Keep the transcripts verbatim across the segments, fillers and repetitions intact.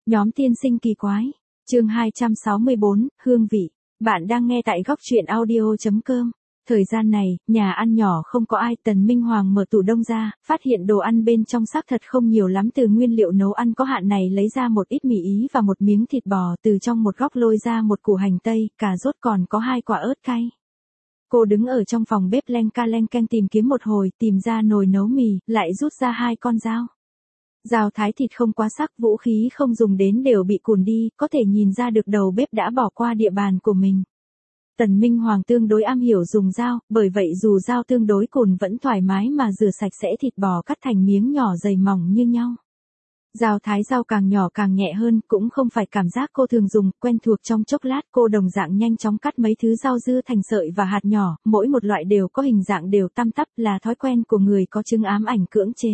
Nhóm tiên sinh kỳ quái. Chương hai trăm sáu mươi bốn, hương vị. Bạn đang nghe tại góc truyện audio chấm com. Thời gian này, nhà ăn nhỏ không có ai. Tần Minh Hoàng mở tủ đông ra, phát hiện đồ ăn bên trong xác thật không nhiều lắm. Từ nguyên liệu nấu ăn có hạn này lấy ra một ít mì ý và một miếng thịt bò. Từ trong một góc lôi ra một củ hành tây, cà rốt, còn có hai quả ớt cay. Cô đứng ở trong phòng bếp len ca len canh tìm kiếm một hồi, tìm ra nồi nấu mì, lại rút ra hai con dao. Dao thái thịt không quá sắc, vũ khí không dùng đến đều bị cùn đi, có thể nhìn ra được đầu bếp đã bỏ qua địa bàn của mình. Tần Minh Hoàng tương đối am hiểu dùng dao, bởi vậy dù dao tương đối cùn vẫn thoải mái mà rửa sạch sẽ thịt bò cắt thành miếng nhỏ dày mỏng như nhau. Dao thái rau càng nhỏ càng nhẹ hơn, cũng không phải cảm giác cô thường dùng, quen thuộc trong chốc lát cô đồng dạng nhanh chóng cắt mấy thứ rau dưa thành sợi và hạt nhỏ, mỗi một loại đều có hình dạng đều tăm tắp, là thói quen của người có chứng ám ảnh cưỡng chế.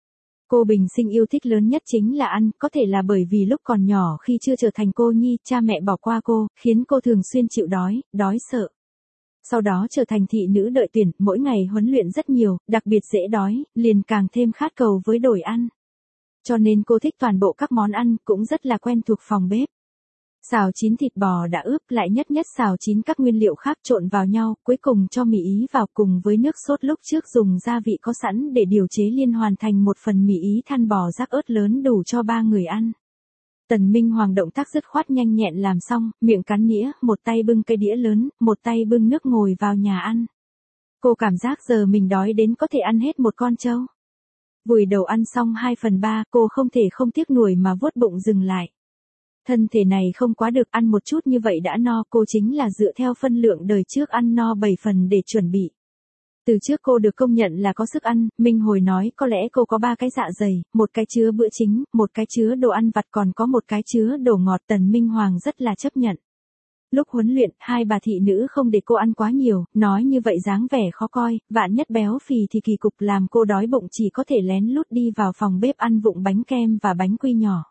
Cô bình sinh yêu thích lớn nhất chính là ăn, có thể là bởi vì lúc còn nhỏ khi chưa trở thành cô nhi, cha mẹ bỏ qua cô, khiến cô thường xuyên chịu đói, đói sợ. Sau đó trở thành thị nữ đợi tuyển, mỗi ngày huấn luyện rất nhiều, đặc biệt dễ đói, liền càng thêm khát cầu với đổi ăn. Cho nên cô thích toàn bộ các món ăn, cũng rất là quen thuộc phòng bếp. Xào chín thịt bò đã ướp, lại nhất nhất xào chín các nguyên liệu khác trộn vào nhau, cuối cùng cho mì ý vào cùng với nước sốt lúc trước dùng gia vị có sẵn để điều chế liên hoàn thành một phần mì ý than bò rắc ớt lớn đủ cho ba người ăn. Tần Minh Hoàng động tác dứt khoát nhanh nhẹn làm xong, miệng cắn nĩa, một tay bưng cây đĩa lớn, một tay bưng nước ngồi vào nhà ăn. Cô cảm giác giờ mình đói đến có thể ăn hết một con trâu. Vùi đầu ăn xong hai phần ba, cô không thể không tiếc nuối mà vuốt bụng dừng lại. Thân thể này không quá được, ăn một chút như vậy đã no, cô chính là dựa theo phân lượng đời trước ăn no bảy phần để chuẩn bị. Từ trước cô được công nhận là có sức ăn, Minh Hồi nói có lẽ cô có ba cái dạ dày, một cái chứa bữa chính, một cái chứa đồ ăn vặt, còn có một cái chứa đồ ngọt. Tần Minh Hoàng rất là chấp nhận. Lúc huấn luyện, hai bà thị nữ không để cô ăn quá nhiều, nói như vậy dáng vẻ khó coi, vạn nhất béo phì thì kỳ cục, làm cô đói bụng chỉ có thể lén lút đi vào phòng bếp ăn vụng bánh kem và bánh quy nhỏ.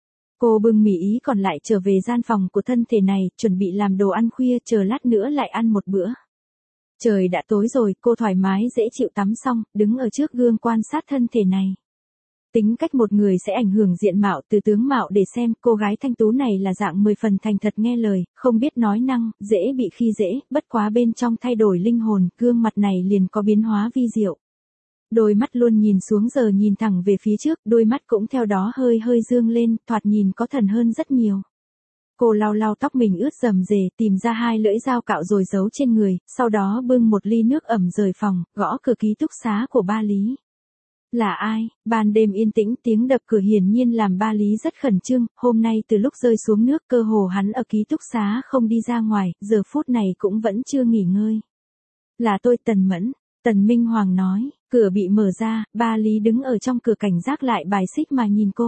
Cô bưng mì ý còn lại trở về gian phòng của thân thể này, chuẩn bị làm đồ ăn khuya, chờ lát nữa lại ăn một bữa. Trời đã tối rồi, cô thoải mái dễ chịu tắm xong, đứng ở trước gương quan sát thân thể này. Tính cách một người sẽ ảnh hưởng diện mạo, từ tướng mạo để xem, cô gái thanh tú này là dạng mười phần thành thật nghe lời, không biết nói năng, dễ bị khi dễ, bất quá bên trong thay đổi linh hồn, gương mặt này liền có biến hóa vi diệu. Đôi mắt luôn nhìn xuống giờ nhìn thẳng về phía trước, đôi mắt cũng theo đó hơi hơi dương lên, thoạt nhìn có thần hơn rất nhiều. Cô lau lau tóc mình ướt rầm rề, tìm ra hai lưỡi dao cạo rồi giấu trên người, sau đó bưng một ly nước ẩm rời phòng, gõ cửa ký túc xá của ba Lý. Là ai? Ban đêm yên tĩnh, tiếng đập cửa hiển nhiên làm ba Lý rất khẩn trương, hôm nay từ lúc rơi xuống nước cơ hồ hắn ở ký túc xá không đi ra ngoài, giờ phút này cũng vẫn chưa nghỉ ngơi. Là tôi Tần Mẫn, Tần Minh Hoàng nói, cửa bị mở ra, ba Lý đứng ở trong cửa cảnh giác lại bài xích mà nhìn cô.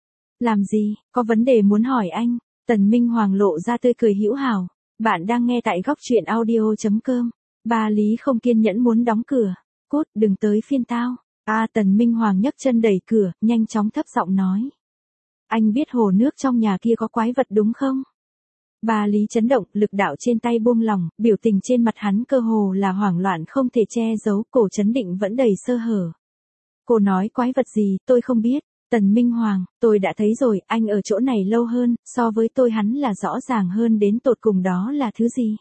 Làm gì, có vấn đề muốn hỏi anh? Tần Minh Hoàng lộ ra tươi cười hữu hảo. Bạn đang nghe tại góc truyện audio chấm com. Ba Lý không kiên nhẫn muốn đóng cửa. Cút, đừng tới phiên tao. À, Tần Minh Hoàng nhấc chân đẩy cửa, nhanh chóng thấp giọng nói. Anh biết hồ nước trong nhà kia có quái vật đúng không? Ba Lý chấn động, lực đạo trên tay buông lỏng, biểu tình trên mặt hắn cơ hồ là hoảng loạn không thể che giấu, cổ chấn định vẫn đầy sơ hở. Cô nói quái vật gì, tôi không biết. Tần Minh Hoàng, tôi đã thấy rồi, anh ở chỗ này lâu hơn, so với tôi hắn là rõ ràng hơn đến tột cùng đó là thứ gì.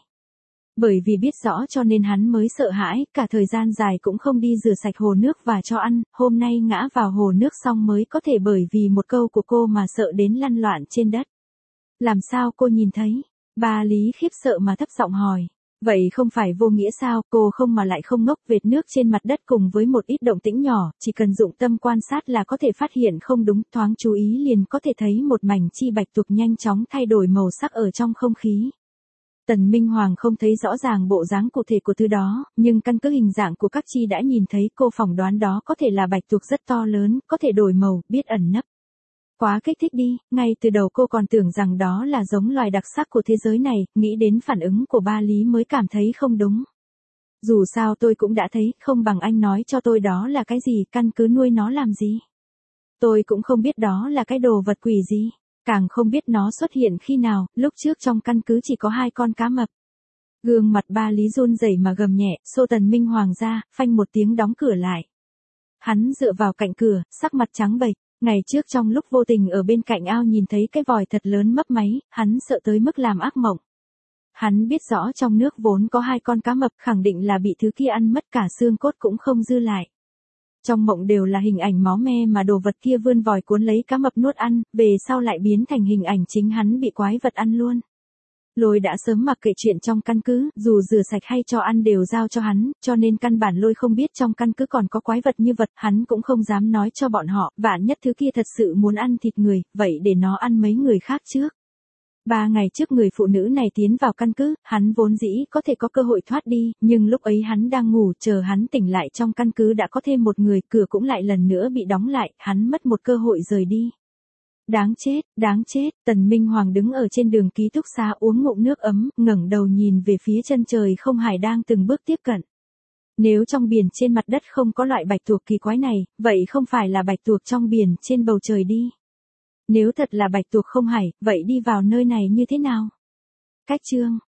Bởi vì biết rõ cho nên hắn mới sợ hãi, cả thời gian dài cũng không đi rửa sạch hồ nước và cho ăn, hôm nay ngã vào hồ nước xong mới có thể bởi vì một câu của cô mà sợ đến lăn loạn trên đất. Làm sao cô nhìn thấy? Ba Lý khiếp sợ mà thấp giọng hỏi. Vậy không phải vô nghĩa sao, cô không mà lại không ngốc, vệt nước trên mặt đất cùng với một ít động tĩnh nhỏ, chỉ cần dụng tâm quan sát là có thể phát hiện không đúng, thoáng chú ý liền có thể thấy một mảnh chi bạch tuộc nhanh chóng thay đổi màu sắc ở trong không khí. Tần Minh Hoàng không thấy rõ ràng bộ dáng cụ thể của thứ đó, nhưng căn cứ hình dạng của các chi đã nhìn thấy, cô phỏng đoán đó có thể là bạch tuộc rất to lớn, có thể đổi màu, biết ẩn nấp. Quá kích thích đi, ngay từ đầu cô còn tưởng rằng đó là giống loài đặc sắc của thế giới này, nghĩ đến phản ứng của ba Lý mới cảm thấy không đúng. Dù sao tôi cũng đã thấy, không bằng anh nói cho tôi đó là cái gì, căn cứ nuôi nó làm gì. Tôi cũng không biết đó là cái đồ vật quỷ gì, càng không biết nó xuất hiện khi nào, lúc trước trong căn cứ chỉ có hai con cá mập. Gương mặt ba Lý run rẩy mà gầm nhẹ, xô Tần Minh Hoàng ra, phanh một tiếng đóng cửa lại. Hắn dựa vào cạnh cửa, sắc mặt trắng bệch. Ngày trước trong lúc vô tình ở bên cạnh ao nhìn thấy cái vòi thật lớn mấp máy, hắn sợ tới mức làm ác mộng. Hắn biết rõ trong nước vốn có hai con cá mập, khẳng định là bị thứ kia ăn mất cả xương cốt cũng không dư lại. Trong mộng đều là hình ảnh máu me mà đồ vật kia vươn vòi cuốn lấy cá mập nuốt ăn, về sau lại biến thành hình ảnh chính hắn bị quái vật ăn luôn. Lôi đã sớm mặc kệ chuyện trong căn cứ, dù rửa sạch hay cho ăn đều giao cho hắn, cho nên căn bản Lôi không biết trong căn cứ còn có quái vật như vật, hắn cũng không dám nói cho bọn họ, vạn nhất thứ kia thật sự muốn ăn thịt người, vậy để nó ăn mấy người khác trước. Ba ngày trước người phụ nữ này tiến vào căn cứ, hắn vốn dĩ có thể có cơ hội thoát đi, nhưng lúc ấy hắn đang ngủ, chờ hắn tỉnh lại trong căn cứ đã có thêm một người, cửa cũng lại lần nữa bị đóng lại, hắn mất một cơ hội rời đi. Đáng chết, đáng chết, Tần Minh Hoàng đứng ở trên đường ký túc xá uống ngụm nước ấm, ngẩng đầu nhìn về phía chân trời không hải đang từng bước tiếp cận. Nếu trong biển trên mặt đất không có loại bạch tuộc kỳ quái này, vậy không phải là bạch tuộc trong biển trên bầu trời đi. Nếu thật là bạch tuộc không hải, vậy đi vào nơi này như thế nào? Cách chương